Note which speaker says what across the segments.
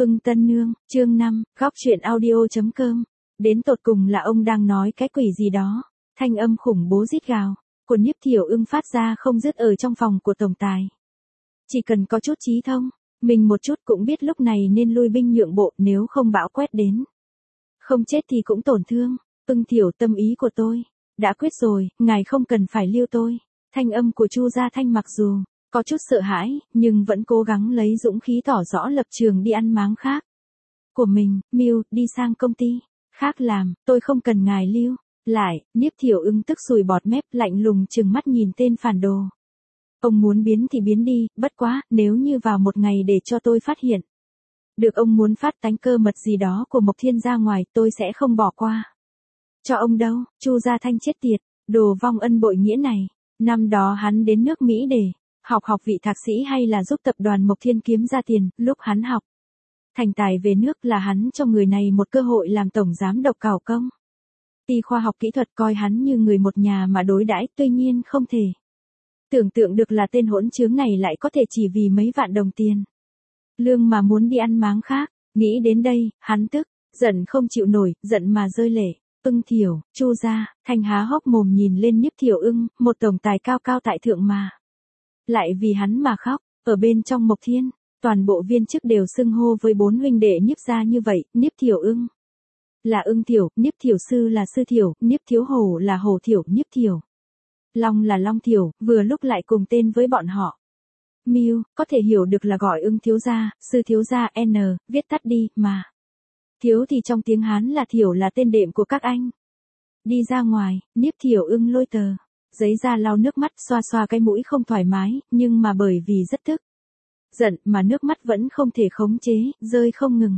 Speaker 1: Ưng Tân Nương, chương 5, góc truyện audio.com. Đến tột cùng là ông đang nói cái quỷ gì đó. Thanh âm khủng bố rít gào của Niếp Thiểu Ưng phát ra không dứt ở trong phòng của tổng tài. Chỉ cần có chút trí thông, mình một chút cũng biết lúc này nên lui binh nhượng bộ, nếu không bão quét đến. Không chết thì cũng tổn thương. Ưng Thiểu, tâm ý của tôi đã quyết rồi, ngài không cần phải lưu tôi. Thanh âm của Chu Gia Thanh mặc dù có chút sợ hãi, nhưng vẫn cố gắng lấy dũng khí tỏ rõ lập trường đi ăn máng khác của mình. Mưu, đi sang công ty khác làm, tôi không cần ngài lưu lại. Niếp Thiểu Ưng tức sùi bọt mép, lạnh lùng trừng mắt nhìn tên phản đồ. Ông muốn biến thì biến đi, bất quá, nếu như vào một ngày để cho tôi phát hiện được ông muốn phát tán cơ mật gì đó của Mộc Thiên ra ngoài, tôi sẽ không bỏ qua cho ông đâu. Chu Gia Thanh chết tiệt, đồ vong ân bội nghĩa này. Năm đó hắn đến nước Mỹ để học vị thạc sĩ hay là giúp tập đoàn Mộc Thiên kiếm ra tiền. Lúc hắn học thành tài về nước là hắn cho người này một cơ hội làm tổng giám đốc cào công ty khoa học kỹ thuật, coi hắn như người một nhà mà đối đãi. Tuy nhiên không thể tưởng tượng được là tên hỗn trướng này lại có thể chỉ vì mấy vạn đồng tiền lương mà muốn đi ăn máng khác. Nghĩ đến đây, hắn tức giận không chịu nổi, giận mà rơi lệ. Ưng Thiểu, Chu Gia Thanh há hốc mồm nhìn lên Niếp Thiểu Ưng, một tổng tài cao cao tại thượng mà lại vì hắn mà khóc. Ở bên trong Mộc Thiên, toàn bộ viên chức đều xưng hô với bốn huynh đệ Niếp gia như vậy. Niếp Thiểu Ưng là Ưng Thiểu, Niếp Thiểu Sư là Sư Thiểu, Niếp Thiếu Hổ là Hổ Thiểu, Niếp Thiểu Long là Long Thiểu, vừa lúc lại cùng tên với bọn họ. Mưu, có thể hiểu được là gọi Ưng thiếu gia, Sư thiếu gia N, viết tắt đi, mà thiếu thì trong tiếng Hán là Thiểu, là tên đệm của các anh. Đi ra ngoài, Niếp Thiểu Ưng lôi tờ giấy ra lau nước mắt, xoa xoa cái mũi không thoải mái, nhưng mà bởi vì rất tức giận mà nước mắt vẫn không thể khống chế, rơi không ngừng.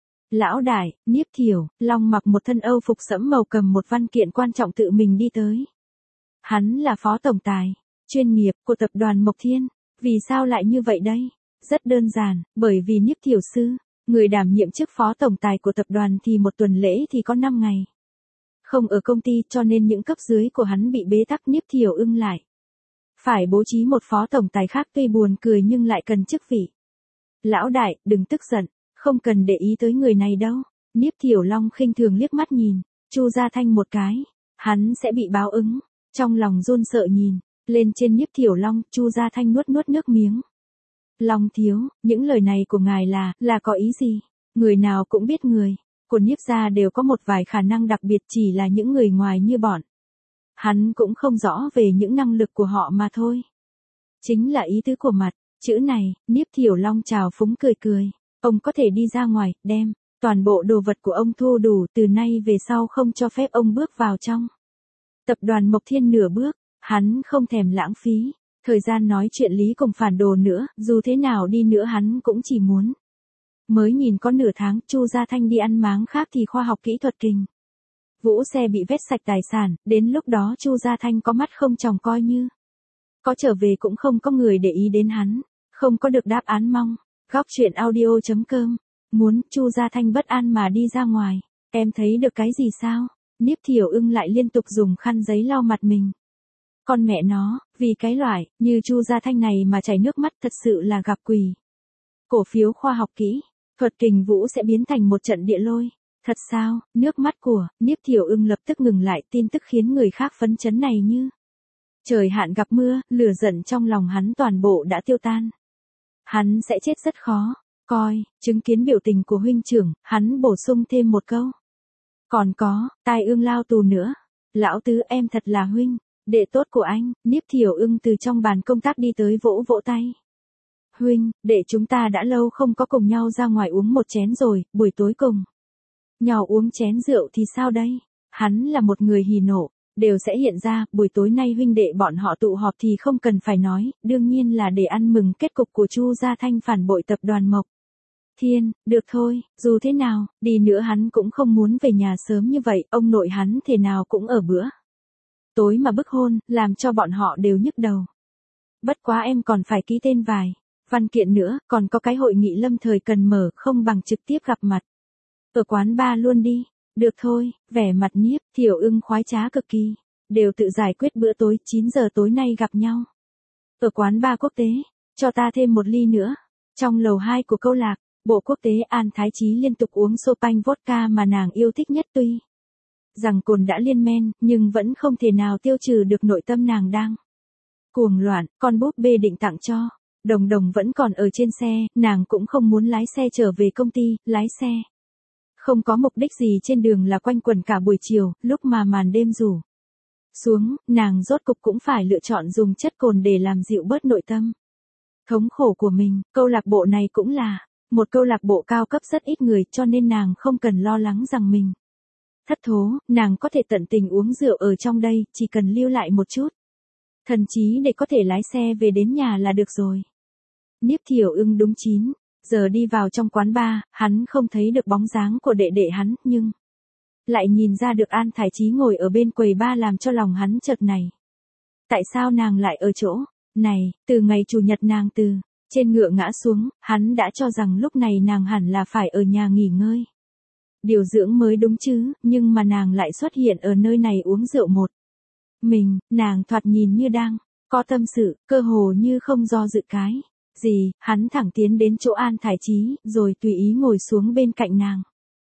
Speaker 1: Lão đại, Niếp Thiểu Long mặc một thân âu phục sẫm màu, cầm một văn kiện quan trọng tự mình đi tới. Hắn là phó tổng tài chuyên nghiệp của tập đoàn Mộc Thiên. Vì sao lại như vậy đây? Rất đơn giản, bởi vì Niếp Thiểu Sư, người đảm nhiệm chức phó tổng tài của tập đoàn thì một tuần lễ thì có 5 ngày không ở công ty, cho nên những cấp dưới của hắn bị bế tắc. Niếp Thiểu Ưng lại phải bố trí một phó tổng tài khác, tuy buồn cười nhưng lại cần chức vị. Lão đại, đừng tức giận, không cần để ý tới người này đâu. Niếp Thiểu Long khinh thường liếc mắt nhìn Chu Gia Thanh một cái, hắn sẽ bị báo ứng. Trong lòng run sợ nhìn lên trên Niếp Thiểu Long, Chu Gia Thanh nuốt nước miếng. Long thiếu, những lời này của ngài là có ý gì? Người nào cũng biết người của Niếp gia đều có một vài khả năng đặc biệt, chỉ là những người ngoài như bọn hắn cũng không rõ về những năng lực của họ mà thôi. Chính là ý tứ của mặt chữ này. Niếp Thiểu Long chào phúng cười. Ông có thể đi ra ngoài, đem toàn bộ đồ vật của ông thu đủ, từ nay về sau không cho phép ông bước vào trong tập đoàn Mộc Thiên nửa bước. Hắn không thèm lãng phí thời gian nói chuyện lý cùng phản đồ nữa, dù thế nào đi nữa hắn cũng chỉ muốn. Mới nhìn có nửa tháng, Chu Gia Thanh đi ăn máng khác thì khoa học kỹ thuật kình vũ xe bị vét sạch tài sản, đến lúc đó Chu Gia Thanh có mắt không tròng, coi như có trở về cũng không có người để ý đến hắn, không có được đáp án mong. Góc truyện audio.com. Muốn Chu Gia Thanh bất an mà đi ra ngoài. Em thấy được cái gì sao? Niếp Thiểu Ưng lại liên tục dùng khăn giấy lau mặt mình. Con mẹ nó, vì cái loại như Chu Gia Thanh này mà chảy nước mắt thật sự là gặp quỷ. Cổ phiếu khoa học kỹ thuật kình vũ sẽ biến thành một trận địa lôi. Thật sao? Nước mắt của Niếp Thiểu Ưng lập tức ngừng lại, tin tức khiến người khác phấn chấn này như trời hạn gặp mưa, lửa giận trong lòng hắn toàn bộ đã tiêu tan. Hắn sẽ chết rất khó coi. Chứng kiến biểu tình của huynh trưởng, hắn bổ sung thêm một câu. Còn có, tai ương lao tù nữa. Lão tứ, em thật là huynh đệ tốt của anh. Niếp Thiểu Ưng từ trong bàn công tác đi tới, vỗ tay. Huynh đệ chúng ta đã lâu không có cùng nhau ra ngoài uống một chén rồi, buổi tối cùng nhau uống chén rượu thì sao đây? Hắn là một người hỉ nộ, đều sẽ hiện ra. Buổi tối nay huynh đệ bọn họ tụ họp thì không cần phải nói, đương nhiên là để ăn mừng kết cục của Chu Gia Thanh phản bội tập đoàn Mộc Thiên. Được thôi, dù thế nào đi nữa hắn cũng không muốn về nhà sớm như vậy. Ông nội hắn thế nào cũng ở bữa tối mà bức hôn, làm cho bọn họ đều nhức đầu. Bất quá em còn phải ký tên vài văn kiện nữa, còn có cái hội nghị lâm thời cần mở, không bằng trực tiếp gặp mặt ở quán bar luôn đi. Được thôi, vẻ mặt Niếp Thiểu Ưng khoái trá cực kỳ. Đều tự giải quyết bữa tối, 9 giờ tối nay gặp nhau ở quán bar quốc tế. Cho ta thêm một ly nữa. Trong lầu 2 của câu lạc Bộ quốc tế An Thái Chí liên tục uống Chopin vodka mà nàng yêu thích nhất, tuy rằng cồn đã liên men, nhưng vẫn không thể nào tiêu trừ được nội tâm nàng đang cuồng loạn. Con búp bê định tặng cho Đồng Đồng vẫn còn ở trên xe, nàng cũng không muốn lái xe trở về công ty, lái xe không có mục đích gì trên đường là quanh quẩn cả buổi chiều, lúc mà màn đêm rủ xuống, nàng rốt cục cũng phải lựa chọn dùng chất cồn để làm dịu bớt nội tâm thống khổ của mình. Câu lạc bộ này cũng là một câu lạc bộ cao cấp rất ít người, cho nên nàng không cần lo lắng rằng mình thất thố, nàng có thể tận tình uống rượu ở trong đây, chỉ cần lưu lại một chút thần trí để có thể lái xe về đến nhà là được rồi. Niếp Thiểu Ưng đúng 9 giờ đi vào trong quán bar, hắn không thấy được bóng dáng của đệ đệ hắn, nhưng lại nhìn ra được An Thái Chí ngồi ở bên quầy bar, làm cho lòng hắn chợt này. Tại sao nàng lại ở chỗ này? Từ ngày chủ nhật nàng từ trên ngựa ngã xuống, hắn đã cho rằng lúc này nàng hẳn là phải ở nhà nghỉ ngơi, điều dưỡng mới đúng chứ, nhưng mà nàng lại xuất hiện ở nơi này uống rượu một mình. Nàng thoạt nhìn như đang có tâm sự, cơ hồ như không do dự cái gì. Hắn thẳng tiến đến chỗ An Thái Chí, rồi tùy ý ngồi xuống bên cạnh nàng.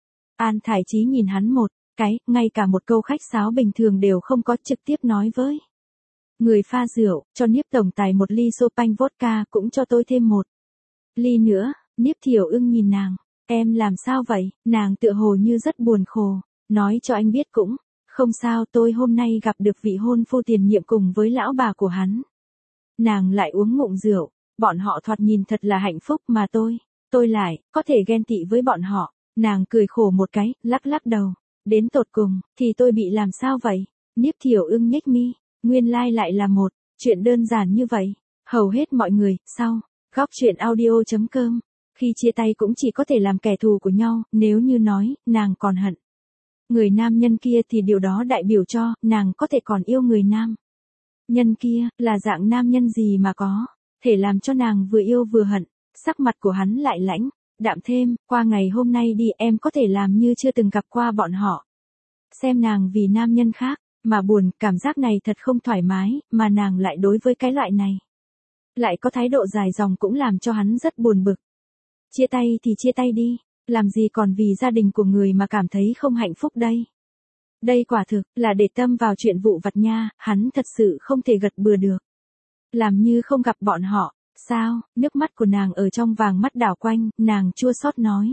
Speaker 1: An Thái Chí nhìn hắn một cái, ngay cả một câu khách sáo bình thường đều không có, trực tiếp nói với người pha rượu, cho Niếp tổng tài một ly Chopin vodka, cũng cho tôi thêm một ly nữa. Niếp Thiểu Ưng nhìn nàng, em làm sao vậy? Nàng tựa hồ như rất buồn khổ, nói cho anh biết cũng không sao, tôi hôm nay gặp được vị hôn phu tiền nhiệm cùng với lão bà của hắn. Nàng lại uống ngụm rượu, bọn họ thoạt nhìn thật là hạnh phúc mà tôi lại có thể ghen tị với bọn họ. Nàng cười khổ một cái, lắc lắc đầu, đến tột cùng thì tôi bị làm sao vậy? Niếp Thiểu Ưng nhếch mi, nguyên lai lại là một chuyện đơn giản như vậy. Hầu hết mọi người sau góc chuyện audio.com khi chia tay cũng chỉ có thể làm kẻ thù của nhau. Nếu như nói nàng còn hận người nam nhân kia thì điều đó đại biểu cho nàng có thể còn yêu người nam nhân kia. Là dạng nam nhân gì mà có thể làm cho nàng vừa yêu vừa hận? Sắc mặt của hắn lại lãnh đạm thêm, qua ngày hôm nay đi, em có thể làm như chưa từng gặp qua bọn họ. Xem nàng vì nam nhân khác mà buồn, cảm giác này thật không thoải mái, mà nàng lại đối với cái loại này lại có thái độ dài dòng, cũng làm cho hắn rất buồn bực. Chia tay thì chia tay đi, làm gì còn vì gia đình của người mà cảm thấy không hạnh phúc đây. Đây quả thực là để tâm vào chuyện vụ vặt nha, hắn thật sự không thể gật bừa được. Làm như không gặp bọn họ, sao? Nước mắt của nàng ở trong vàng mắt đảo quanh, nàng chua xót nói.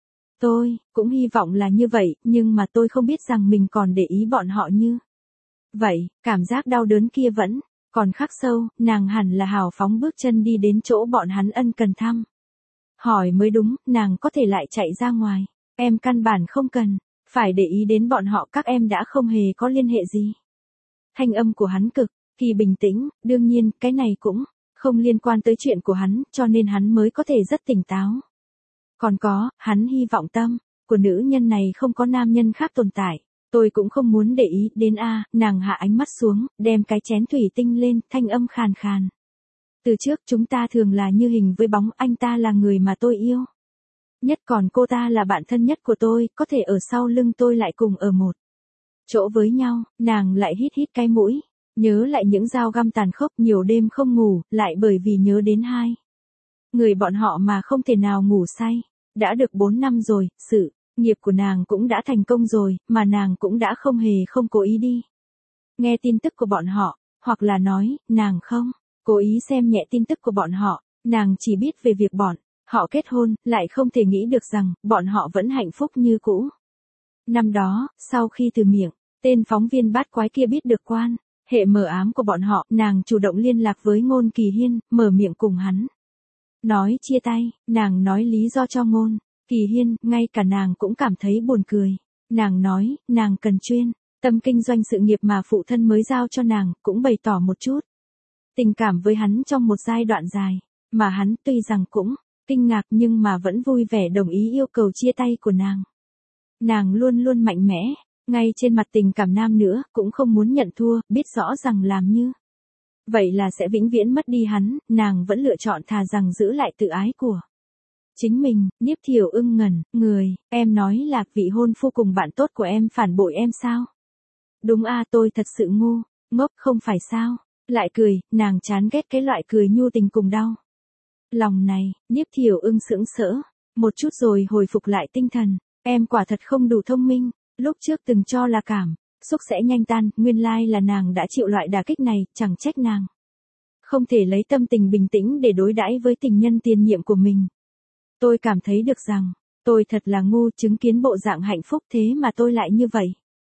Speaker 1: Tôi cũng hy vọng là như vậy, nhưng mà tôi không biết rằng mình còn để ý bọn họ như vậy. Cảm giác đau đớn kia vẫn còn khắc sâu, nàng hẳn là hào phóng bước chân đi đến chỗ bọn hắn ân cần thăm hỏi mới đúng. Nàng có thể lại chạy ra ngoài, em căn bản không cần phải để ý đến bọn họ, các em đã không hề có liên hệ gì. Thanh âm của hắn cực kỳ bình tĩnh, đương nhiên cái này cũng không liên quan tới chuyện của hắn, cho nên hắn mới có thể rất tỉnh táo. Còn có, hắn hy vọng tâm của nữ nhân này không có nam nhân khác tồn tại. Tôi cũng không muốn để ý đến nàng hạ ánh mắt xuống, đem cái chén thủy tinh lên, thanh âm khàn khàn. Từ trước chúng ta thường là như hình với bóng, anh ta là người mà tôi yêu nhất, còn cô ta là bạn thân nhất của tôi, có thể ở sau lưng tôi lại cùng ở một chỗ với nhau. Nàng lại hít hít cái mũi, nhớ lại những dao găm tàn khốc, nhiều đêm không ngủ, lại bởi vì nhớ đến hai người bọn họ mà không thể nào ngủ say. Đã được 4 năm rồi, sự nghiệp của nàng cũng đã thành công rồi, mà nàng cũng đã không cố ý đi nghe tin tức của bọn họ, hoặc là nói, nàng không cố ý xem nhẹ tin tức của bọn họ. Nàng chỉ biết về việc bọn họ kết hôn, lại không thể nghĩ được rằng bọn họ vẫn hạnh phúc như cũ. Năm đó, sau khi từ miệng tên phóng viên bát quái kia biết được quan hệ mờ ám của bọn họ, nàng chủ động liên lạc với Ngôn Kỳ Hiên, mở miệng cùng hắn nói chia tay. Nàng nói lý do cho Ngôn Kỳ Hiên, ngay cả nàng cũng cảm thấy buồn cười. Nàng nói, nàng cần chuyên tâm kinh doanh sự nghiệp mà phụ thân mới giao cho nàng, cũng bày tỏ một chút tình cảm với hắn trong một giai đoạn dài, mà hắn tuy rằng cũng kinh ngạc nhưng mà vẫn vui vẻ đồng ý yêu cầu chia tay của nàng. Nàng luôn luôn mạnh mẽ, ngay trên mặt tình cảm nam nữa, cũng không muốn nhận thua, biết rõ rằng làm như vậy là sẽ vĩnh viễn mất đi hắn, nàng vẫn lựa chọn thà rằng giữ lại tự ái của chính mình. Niếp Thiểu Ưng ngẩn người, em nói là vị hôn phu cùng bạn tốt của em phản bội em sao? Đúng tôi thật sự ngu ngốc không phải sao? Lại cười, nàng chán ghét cái loại cười nhu tình cùng đau lòng này. Niếp Thiểu Ưng sững sỡ một chút rồi hồi phục lại tinh thần. Em quả thật không đủ thông minh, lúc trước từng cho là cảm xúc sẽ nhanh tan, nguyên lai là nàng đã chịu loại đả kích này, chẳng trách nàng không thể lấy tâm tình bình tĩnh để đối đãi với tình nhân tiền nhiệm của mình. Tôi cảm thấy được rằng, tôi thật là ngu, chứng kiến bộ dạng hạnh phúc thế mà tôi lại như vậy.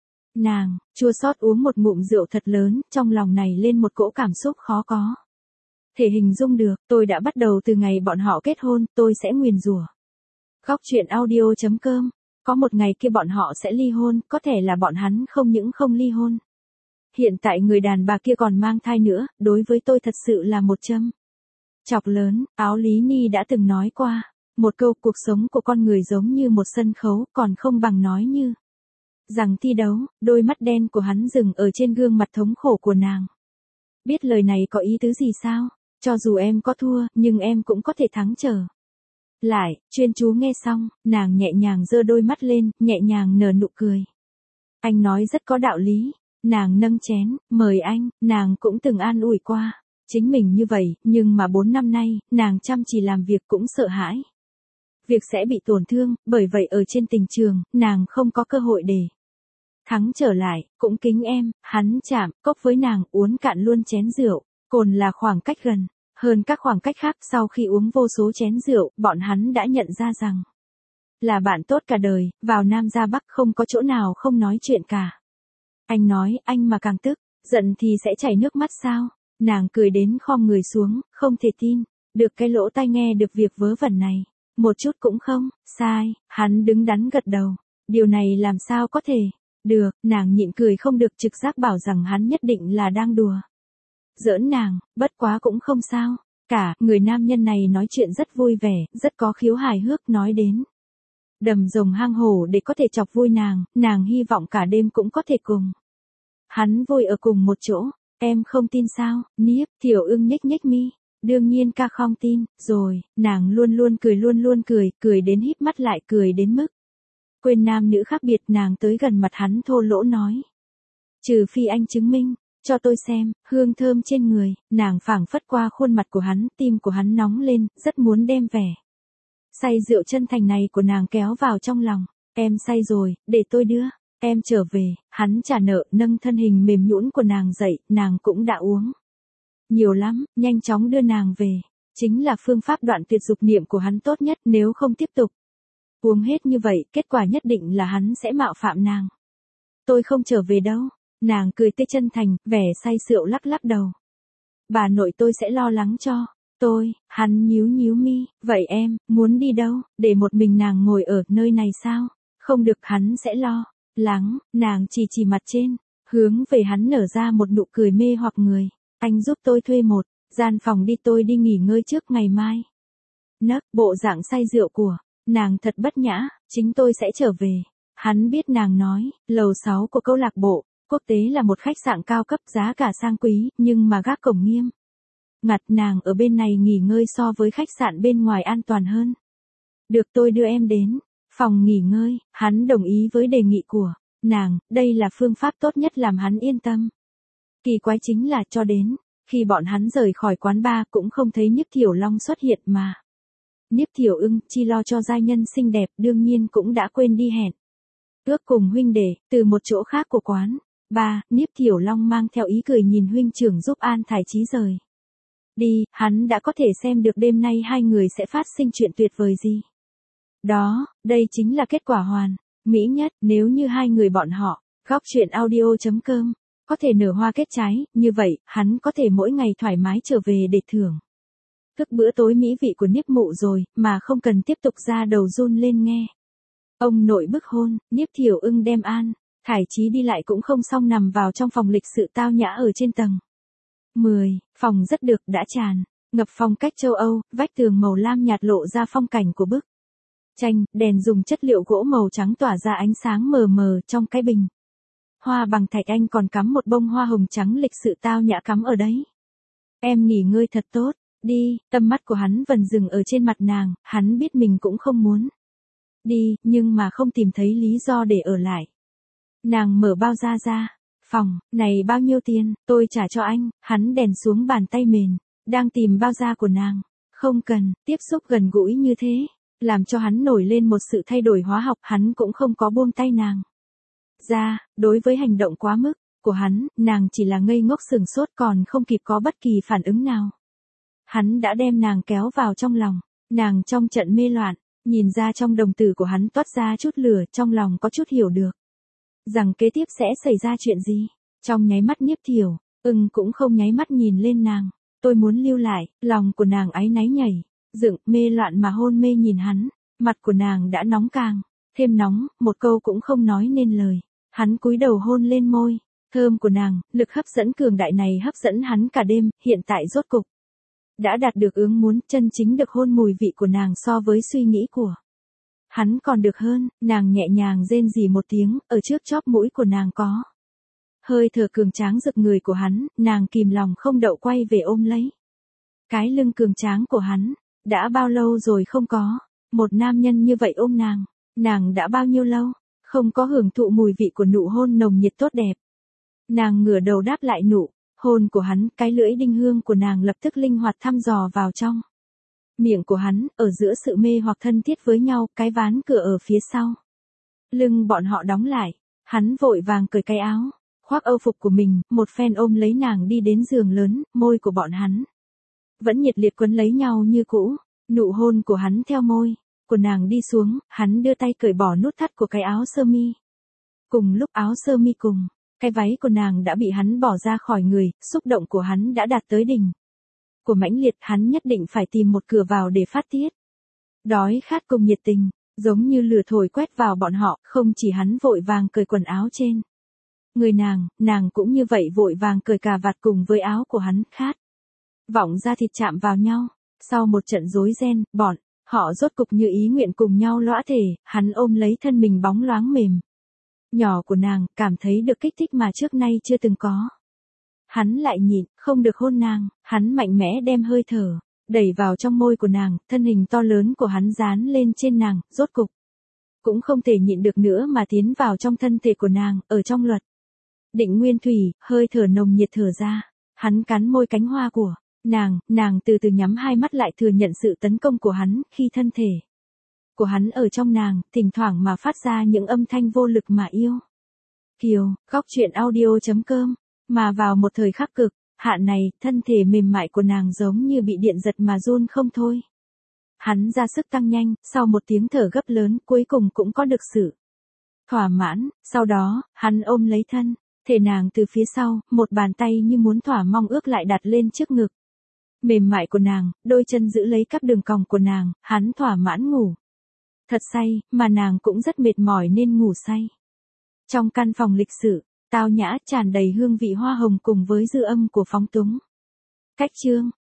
Speaker 1: Nàng, chua xót uống một ngụm rượu thật lớn, trong lòng này lên một cỗ cảm xúc khó có thể hình dung được, tôi đã bắt đầu từ ngày bọn họ kết hôn, tôi sẽ nguyền rủa. Góc truyện audio.com, có một ngày kia bọn họ sẽ ly hôn, có thể là bọn hắn không những không ly hôn. Hiện tại người đàn bà kia còn mang thai nữa, đối với tôi thật sự là một châm chọc lớn. Áo Lý Ni đã từng nói qua, một câu cuộc sống của con người giống như một sân khấu, còn không bằng nói như rằng thi đấu. Đôi mắt đen của hắn dừng ở trên gương mặt thống khổ của nàng. Biết lời này có ý tứ gì sao? Cho dù em có thua, nhưng em cũng có thể thắng trở lại. Chuyên chú nghe xong, nàng nhẹ nhàng giơ đôi mắt lên, nhẹ nhàng nở nụ cười. Anh nói rất có đạo lý. Nàng nâng chén, mời anh. Nàng cũng từng an ủi qua chính mình như vậy, nhưng mà 4 năm nay, nàng chăm chỉ làm việc cũng sợ hãi việc sẽ bị tổn thương, bởi vậy ở trên tình trường, nàng không có cơ hội để thắng trở lại. Cũng kính em. Hắn chạm cốc với nàng, uống cạn luôn chén rượu. Cồn là khoảng cách gần hơn các khoảng cách khác. Sau khi uống vô số chén rượu, bọn hắn đã nhận ra rằng là bạn tốt cả đời, vào Nam ra Bắc không có chỗ nào không nói chuyện cả. Anh nói, anh mà càng tức giận thì sẽ chảy nước mắt sao? Nàng cười đến khom người xuống, không thể tin được cái lỗ tai nghe được việc vớ vẩn này. Một chút cũng không sai. Hắn đứng đắn gật đầu. Điều này làm sao có thể được? Nàng nhịn cười không được, trực giác bảo rằng hắn nhất định là đang đùa giỡn nàng, bất quá cũng không sao cả. Người nam nhân này nói chuyện rất vui vẻ, rất có khiếu hài hước, nói đến đầm rồng hang hổ để có thể chọc vui nàng. Nàng hy vọng cả đêm cũng có thể cùng hắn vui ở cùng một chỗ. Em không tin sao? Niếp Thiểu Ưng nhếch nhếch mi. Đương nhiên ca không tin rồi. Nàng luôn luôn cười, cười đến híp mắt lại, cười đến mức quên nam nữ khác biệt. Nàng tới gần mặt hắn thô lỗ nói, trừ phi anh chứng minh cho tôi xem hương thơm trên người. Nàng phảng phất qua khuôn mặt của hắn, tim của hắn nóng lên, rất muốn đem vẻ say rượu chân thành này của nàng kéo vào trong lòng. Em say rồi, để tôi đưa em trở về. Hắn trả nợ, nâng thân hình mềm nhũn của nàng dậy. Nàng cũng đã uống nhiều lắm, nhanh chóng đưa nàng về. Chính là phương pháp đoạn tuyệt dục niệm của hắn tốt nhất. Nếu không tiếp tục uống hết như vậy, kết quả nhất định là hắn sẽ mạo phạm nàng. Tôi không trở về đâu. Nàng cười tươi chân thành, vẻ say rượu lắc lắc đầu. Bà nội tôi sẽ lo lắng cho tôi. Hắn nhíu mi. Vậy em muốn đi đâu? Để một mình nàng ngồi ở nơi này sao? Không được, hắn sẽ lo lắng. Nàng chỉ mặt trên, hướng về hắn nở ra một nụ cười mê hoặc người. Anh giúp tôi thuê một gian phòng đi, tôi đi nghỉ ngơi trước, ngày mai nấc. Bộ dạng say rượu của nàng thật bất nhã. Chính tôi sẽ trở về. Hắn biết nàng nói, lầu 6 của câu lạc bộ quốc tế là một khách sạn cao cấp, giá cả sang quý, nhưng mà gác cổng nghiêm ngặt. Nàng ở bên này nghỉ ngơi so với khách sạn bên ngoài an toàn hơn. Được, tôi đưa em đến phòng nghỉ ngơi. Hắn đồng ý với đề nghị của nàng, đây là phương pháp tốt nhất làm hắn yên tâm. Kỳ quái chính là cho đến khi bọn hắn rời khỏi quán bar cũng không thấy Niếp Thiểu Long xuất hiện mà. Niếp Thiểu Ưng chi lo cho giai nhân xinh đẹp, đương nhiên cũng đã quên đi hẹn ước cùng huynh đệ từ một chỗ khác của quán bar. Niếp Thiểu Long mang theo ý cười nhìn huynh trưởng giúp An Thải Chí rời đi. Hắn đã có thể xem được đêm nay hai người sẽ phát sinh chuyện tuyệt vời gì. Đó, đây chính là kết quả hoàn mỹ nhất. Nếu như hai người bọn họ, góc truyện audio.com, có thể nở hoa kết trái, như vậy, hắn có thể mỗi ngày thoải mái trở về để thưởng thức bữa tối mỹ vị của Niếp Mụ rồi, mà không cần tiếp tục ra đầu run lên nghe ông nội bức hôn. Niếp Thiểu Ưng đem An Thải Chí đi lại cũng không xong, nằm vào trong phòng lịch sự tao nhã ở trên tầng 10. Phòng rất được, đã tràn ngập phong cách châu Âu, vách tường màu lam nhạt lộ ra phong cảnh của bức tranh. Đèn dùng chất liệu gỗ màu trắng tỏa ra ánh sáng mờ mờ. Trong cái bình hoa bằng thạch anh còn cắm một bông hoa hồng trắng lịch sự tao nhã cắm ở đấy. Em nghỉ ngơi thật tốt đi. Tâm mắt của hắn vần dừng ở trên mặt nàng. Hắn biết mình cũng không muốn đi, nhưng mà không tìm thấy lý do để ở lại. Nàng mở bao da ra. Phòng này bao nhiêu tiền? Tôi trả cho anh. Hắn đèn xuống bàn tay mềm, đang tìm bao da của nàng. Không cần tiếp xúc gần gũi như thế. làm cho hắn nổi lên một sự thay đổi hóa học, hắn cũng không có buông tay nàng ra, đối với hành động quá mức của hắn, nàng chỉ là ngây ngốc sừng sốt còn không kịp có bất kỳ phản ứng nào. Hắn đã đem nàng kéo vào trong lòng, nàng trong trận mê loạn, nhìn ra trong đồng tử của hắn toát ra chút lửa, trong lòng có chút hiểu được rằng kế tiếp sẽ xảy ra chuyện gì. Trong nháy mắt Niếp Thiểu, cũng không nháy mắt nhìn lên nàng, tôi muốn lưu lại, lòng của nàng áy náy nhảy, dựng, mê loạn mà hôn mê nhìn hắn, mặt của nàng đã nóng càng thêm nóng, một câu cũng không nói nên lời. Hắn cúi đầu hôn lên môi, thơm của nàng, lực hấp dẫn cường đại này hấp dẫn hắn cả đêm, hiện tại rốt cục đã đạt được ước muốn, chân chính được hôn mùi vị của nàng so với suy nghĩ của hắn còn được hơn. Nàng nhẹ nhàng rên rỉ một tiếng, ở trước chóp mũi của nàng có hơi thở cường tráng rực người của hắn, nàng kìm lòng không đậu quay về ôm lấy cái lưng cường tráng của hắn. Đã bao lâu rồi không có một nam nhân như vậy ôm nàng, nàng đã bao nhiêu lâu không có hưởng thụ mùi vị của nụ hôn nồng nhiệt tốt đẹp. Nàng ngửa đầu đáp lại nụ hôn của hắn, cái lưỡi đinh hương của nàng lập tức linh hoạt thăm dò vào trong miệng của hắn, ở giữa sự mê hoặc thân thiết với nhau, cái ván cửa ở phía sau lưng bọn họ đóng lại, hắn vội vàng cởi cái áo khoác âu phục của mình, một phen ôm lấy nàng đi đến giường lớn, môi của bọn hắn vẫn nhiệt liệt quấn lấy nhau như cũ, nụ hôn của hắn theo môi của nàng đi xuống, hắn đưa tay cởi bỏ nút thắt của cái áo sơ mi. Cùng lúc áo sơ mi cùng cái váy của nàng đã bị hắn bỏ ra khỏi người, xúc động của hắn đã đạt tới đỉnh của mãnh liệt, hắn nhất định phải tìm một cửa vào để phát tiết đói khát cùng nhiệt tình, giống như lửa thổi quét vào bọn họ. Không chỉ hắn vội vàng cởi quần áo trên người nàng cũng như vậy vội vàng cởi cà vạt cùng với áo của hắn, khát vọng da thịt chạm vào nhau. Sau một trận rối ren, bọn họ rốt cục như ý nguyện cùng nhau lõa thể, hắn ôm lấy thân mình bóng loáng mềm nhỏ của nàng, cảm thấy được kích thích mà trước nay chưa từng có. Hắn lại nhịn không được hôn nàng, hắn mạnh mẽ đem hơi thở đẩy vào trong môi của nàng, thân hình to lớn của hắn dán lên trên nàng, rốt cục cũng không thể nhịn được nữa mà tiến vào trong thân thể của nàng. Ở trong luật định nguyên thủy, hơi thở nồng nhiệt thở ra, hắn cắn môi cánh hoa của nàng từ từ nhắm hai mắt lại thừa nhận sự tấn công của hắn, khi thân thể của hắn ở trong nàng, thỉnh thoảng mà phát ra những âm thanh vô lực mà yêu kiều. Góc truyện audio.com. Mà vào một thời khắc cực hạn này, thân thể mềm mại của nàng giống như bị điện giật mà run không thôi. Hắn ra sức tăng nhanh, sau một tiếng thở gấp lớn, cuối cùng cũng có được sự thỏa mãn. Sau đó, hắn ôm lấy thân thể nàng từ phía sau, một bàn tay như muốn thỏa mong ước lại đặt lên trước ngực mềm mại của nàng, đôi chân giữ lấy các đường cong của nàng, hắn thỏa mãn ngủ thật say, mà nàng cũng rất mệt mỏi nên ngủ say. Trong căn phòng lịch sự tao nhã, tràn đầy hương vị hoa hồng cùng với dư âm của phóng túng cách chương.